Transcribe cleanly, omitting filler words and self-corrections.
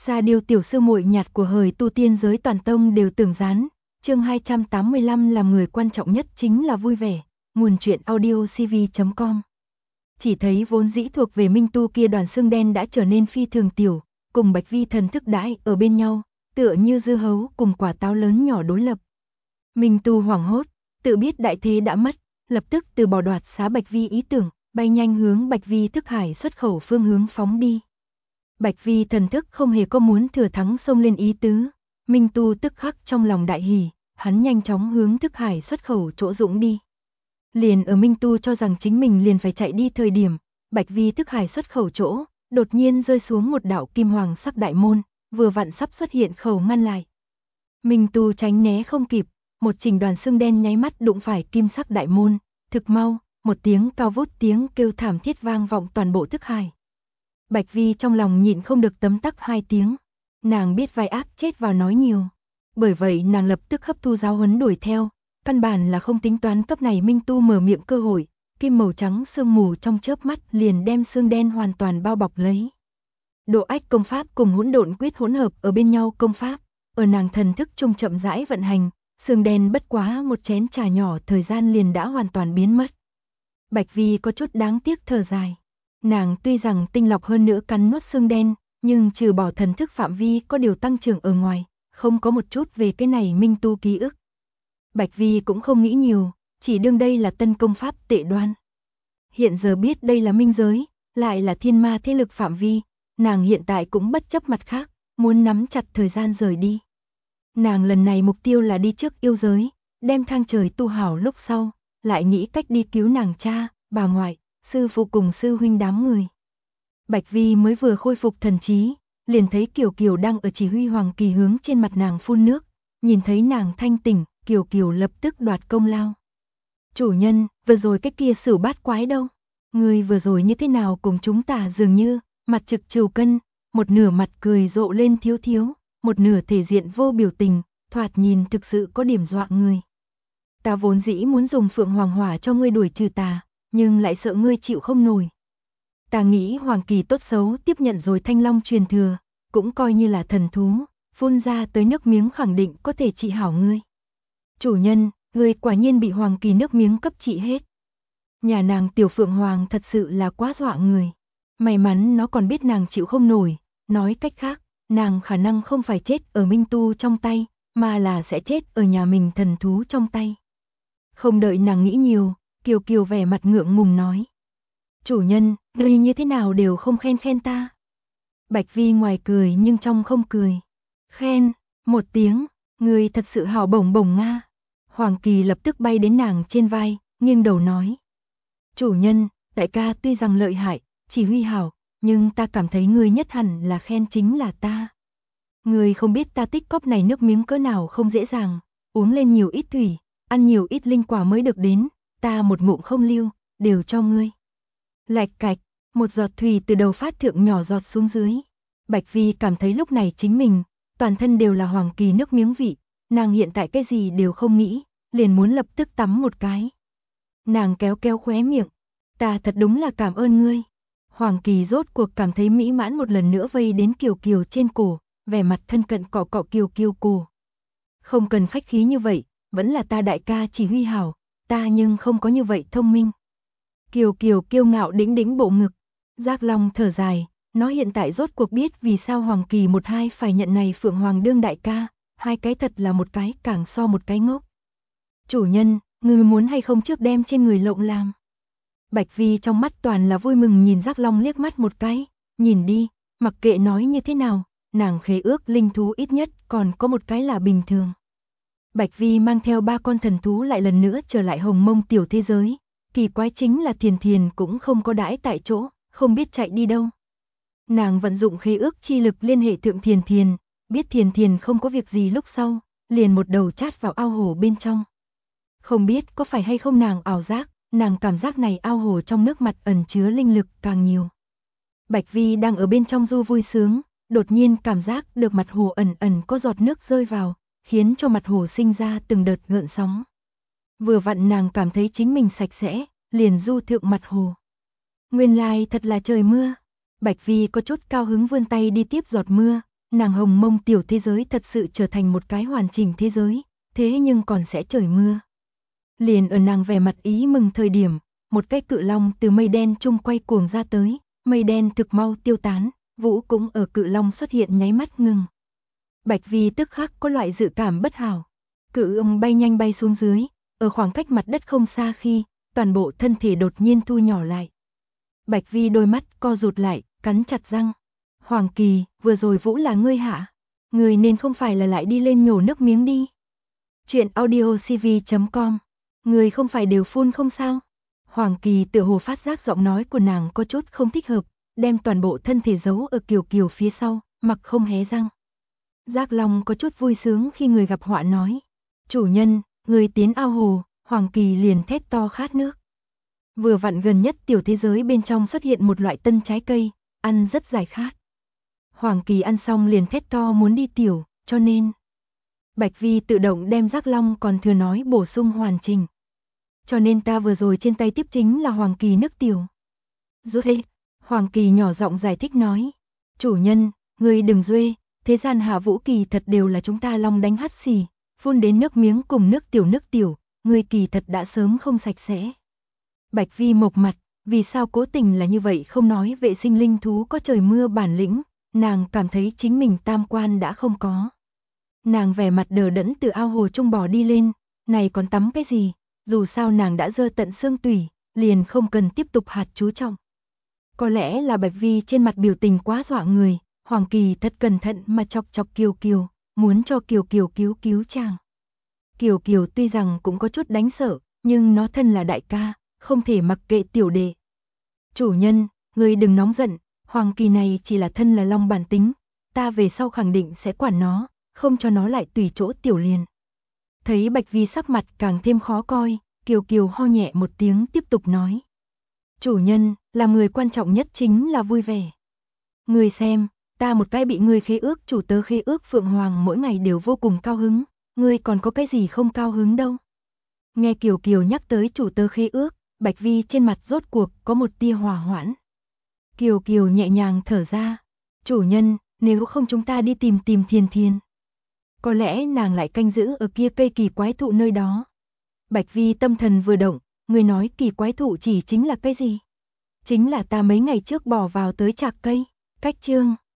Sa Điêu tiểu sư muội nhạt của hời tu tiên giới toàn tông đều tưởng gián. Chương 285 làm người quan trọng nhất chính là vui vẻ. Nguồn truyện audio cv.com. Chỉ thấy vốn dĩ thuộc về Minh Tu kia đoàn xương đen đã trở nên phi thường tiểu, cùng Bạch Vi thần thức đãi ở bên nhau, tựa như dưa hấu cùng quả táo lớn nhỏ đối lập. Minh Tu hoảng hốt, tự biết đại thế đã mất, lập tức từ bỏ đoạt xá Bạch Vi ý tưởng, bay nhanh hướng Bạch Vi thức hải xuất khẩu phương hướng phóng đi. Bạch Vi thần thức không hề có muốn thừa thắng xông lên ý tứ, Minh Tu tức khắc trong lòng đại hỉ, hắn nhanh chóng hướng thức hải xuất khẩu chỗ dũng đi. Liền ở Minh Tu cho rằng chính mình liền phải chạy đi thời điểm, Bạch Vi thức hải xuất khẩu chỗ, đột nhiên rơi xuống một đạo kim hoàng sắc đại môn, vừa vặn sắp xuất hiện khẩu ngăn lại. Minh Tu tránh né không kịp, một chỉnh đoàn xương đen nháy mắt đụng phải kim sắc đại môn, thực mau, một tiếng cao vút tiếng kêu thảm thiết vang vọng toàn bộ thức hải. Bạch Vi trong lòng nhịn không được tấm tắc hai tiếng, nàng biết vai ác chết vào nói nhiều. Bởi vậy nàng lập tức hấp thu giáo huấn đuổi theo, căn bản là không tính toán cấp này Minh Tu mở miệng cơ hội, kim màu trắng sương mù trong chớp mắt liền đem xương đen hoàn toàn bao bọc lấy. Độ ách công pháp cùng hỗn độn quyết hỗn hợp ở bên nhau công pháp, ở nàng thần thức trung chậm rãi vận hành, xương đen bất quá một chén trà nhỏ thời gian liền đã hoàn toàn biến mất. Bạch Vi có chút đáng tiếc thở dài. Nàng tuy rằng tinh lọc hơn nữa cắn nuốt xương đen, nhưng trừ bỏ thần thức phạm vi có điều tăng trưởng ở ngoài, không có một chút về cái này Minh Tu ký ức. Bạch Vi cũng không nghĩ nhiều, chỉ đương đây là tân công pháp tệ đoan. Hiện giờ biết đây là minh giới, lại là thiên ma thế lực phạm vi, nàng hiện tại cũng bất chấp mặt khác, muốn nắm chặt thời gian rời đi. Nàng lần này mục tiêu là đi trước yêu giới, đem thang trời tu hảo lúc sau, lại nghĩ cách đi cứu nàng cha, bà ngoại, sư phụ cùng sư huynh đám người. Bạch Vi mới vừa khôi phục thần trí, liền thấy Kiều Kiều đang ở chỉ huy Hoàng Kỳ hướng trên mặt nàng phun nước, nhìn thấy nàng thanh tỉnh, Kiều Kiều lập tức đoạt công lao. Chủ nhân, vừa rồi cái kia Sửu Bát Quái đâu? Người vừa rồi như thế nào cùng chúng ta dường như, mặt trực trừu cân, một nửa mặt cười rộ lên thiếu thiếu, một nửa thể diện vô biểu tình, thoạt nhìn thực sự có điểm dọa người. Ta vốn dĩ muốn dùng Phượng Hoàng Hỏa cho ngươi đuổi trừ tà, nhưng lại sợ ngươi chịu không nổi. Ta nghĩ Hoàng Kỳ tốt xấu tiếp nhận rồi Thanh Long truyền thừa, cũng coi như là thần thú, phun ra tới nước miếng khẳng định có thể trị hảo ngươi. Chủ nhân, ngươi quả nhiên bị Hoàng Kỳ nước miếng cấp trị hết. Nhà nàng tiểu Phượng Hoàng thật sự là quá dọa người. May mắn nó còn biết nàng chịu không nổi, nói cách khác, nàng khả năng không phải chết ở Minh Tu trong tay, mà là sẽ chết ở nhà mình thần thú trong tay. Không đợi nàng nghĩ nhiều, Kiều Kiều vẻ mặt ngượng ngùng nói. Chủ nhân, ngươi như thế nào đều không khen ta. Bạch Vi ngoài cười nhưng trong không cười. Khen, một tiếng, ngươi thật sự hảo bổng bổng nga. Hoàng Kỳ lập tức bay đến nàng trên vai, nghiêng đầu nói. Chủ nhân, đại ca tuy rằng lợi hại, chỉ huy hảo, nhưng ta cảm thấy ngươi nhất hẳn là khen chính là ta. Ngươi không biết ta tích cóp này nước miếng cỡ nào không dễ dàng, uống lên nhiều ít thủy, ăn nhiều ít linh quả mới được đến, ta một ngụm không lưu, đều cho ngươi. Lạch cạch, một giọt thủy từ đầu phát thượng nhỏ giọt xuống dưới. Bạch Vi cảm thấy lúc này chính mình, toàn thân đều là Hoàng Kỳ nước miếng vị, nàng hiện tại cái gì đều không nghĩ, liền muốn lập tức tắm một cái. Nàng kéo kéo khóe miệng, ta thật đúng là cảm ơn ngươi. Hoàng Kỳ rốt cuộc cảm thấy mỹ mãn một lần nữa vây đến Kiều Kiều trên cổ, vẻ mặt thân cận cọ cọ Kiều Kiều cổ. Không cần khách khí như vậy, vẫn là ta đại ca chỉ huy hảo, ta nhưng không có như vậy thông minh. Kiều Kiều kiêu ngạo đĩnh đĩnh bộ ngực, Giác Long thở dài, nó hiện tại rốt cuộc biết vì sao Hoàng Kỳ một hai phải nhận này Phượng Hoàng đương đại ca, hai cái thật là một cái càng so một cái ngốc. Chủ nhân, ngươi muốn hay không trước đem trên người lộng làm. Bạch Vi trong mắt toàn là vui mừng nhìn Giác Long liếc mắt một cái, nhìn đi, mặc kệ nói như thế nào, nàng khế ước linh thú ít nhất còn có một cái là bình thường. Bạch Vi mang theo 3 con thần thú lại lần nữa trở lại Hồng Mông tiểu thế giới, kỳ quái chính là Thiền Thiền cũng không có đãi tại chỗ, không biết chạy đi đâu. Nàng vận dụng khế ước chi lực liên hệ thượng Thiền Thiền, biết Thiền Thiền không có việc gì lúc sau, liền một đầu chát vào ao hồ bên trong. Không biết có phải hay không nàng ảo giác, nàng cảm giác này ao hồ trong nước mặt ẩn chứa linh lực càng nhiều. Bạch Vi đang ở bên trong du vui sướng, đột nhiên cảm giác được mặt hồ ẩn ẩn có giọt nước rơi vào, khiến cho mặt hồ sinh ra từng đợt gợn sóng. Vừa vặn nàng cảm thấy chính mình sạch sẽ, liền du thượng mặt hồ. Nguyên lai thật là trời mưa. Bạch Vi có chút cao hứng vươn tay đi tiếp giọt mưa, Nàng hồng mông tiểu thế giới thật sự trở thành một cái hoàn chỉnh thế giới, thế nhưng còn sẽ trời mưa. Liền ở nàng vẻ mặt ý mừng thời điểm, một cái cự long từ mây đen chung quay cuồng ra tới, mây đen thực mau tiêu tán, vũ cũng ở cự long xuất hiện nháy mắt ngừng. Bạch Vi tức khắc có loại dự cảm bất hảo. Cự ông bay nhanh bay xuống dưới, ở khoảng cách mặt đất không xa khi, toàn bộ thân thể đột nhiên thu nhỏ lại. Bạch Vi đôi mắt co rụt lại, cắn chặt răng. Hoàng Kỳ, vừa rồi vũ là ngươi hạ. Ngươi nên không phải là lại đi lên nhổ nước miếng đi. Chuyện audiocv.com. Ngươi không phải đều phun không sao? Hoàng Kỳ tựa hồ phát giác giọng nói của nàng có chút không thích hợp, đem toàn bộ thân thể giấu ở Kiều Kiều phía sau, mặc không hé răng. Giác Long có chút vui sướng khi người gặp họa nói. Chủ nhân, người tiến ao hồ, Hoàng Kỳ liền thét to khát nước. Vừa vặn gần nhất tiểu thế giới bên trong xuất hiện một loại tân trái cây, ăn rất giải khát. Hoàng Kỳ ăn xong liền thét to muốn đi tiểu, cho nên Bạch Vi tự động đem Giác Long còn thừa nói bổ sung hoàn chỉnh. Cho nên ta vừa rồi trên tay tiếp chính là Hoàng Kỳ nước tiểu. Rốt thế, Hoàng Kỳ nhỏ giọng giải thích nói. Chủ nhân, người đừng duê, thế gian hạ vũ kỳ thật đều là chúng ta long đánh hắt xì, phun đến nước miếng cùng nước tiểu, người kỳ thật đã sớm không sạch sẽ. Bạch Vi mộc mặt, vì sao cố tình là như vậy không nói vệ sinh linh thú có trời mưa bản lĩnh, nàng cảm thấy chính mình tam quan đã không có. Nàng vẻ mặt đờ đẫn từ ao hồ trung bò đi lên, này còn tắm cái gì, dù sao nàng đã dơ tận xương tủy, liền không cần tiếp tục hạt chú trọng. Có lẽ là Bạch Vi trên mặt biểu tình quá dọa người, Hoàng Kỳ thật cẩn thận mà chọc chọc Kiều Kiều, muốn cho Kiều Kiều cứu chàng. Kiều Kiều tuy rằng cũng có chút đánh sợ, nhưng nó thân là đại ca, không thể mặc kệ tiểu đệ. Chủ nhân, người đừng nóng giận, Hoàng Kỳ này chỉ là thân là long bản tính, ta về sau khẳng định sẽ quản nó, không cho nó lại tùy chỗ tiểu liền. Thấy Bạch Vi sắc mặt càng thêm khó coi, Kiều Kiều ho nhẹ một tiếng tiếp tục nói. Chủ nhân, làm người quan trọng nhất chính là vui vẻ. Người xem, ta một cái bị người khế ước chủ tớ khế ước Phượng Hoàng mỗi ngày đều vô cùng cao hứng, ngươi còn có cái gì không cao hứng đâu. Nghe Kiều Kiều nhắc tới chủ tớ khế ước, Bạch Vi trên mặt rốt cuộc có một tia hòa hoãn. Kiều Kiều nhẹ nhàng thở ra. Chủ nhân, nếu không chúng ta đi tìm Thiền Thiền. Có lẽ nàng lại canh giữ ở kia cây kỳ quái thụ nơi đó. Bạch Vi tâm thần vừa động, người nói kỳ quái thụ chỉ chính là cái gì? Chính là ta mấy ngày trước bỏ vào tới chạc cây. Cách chương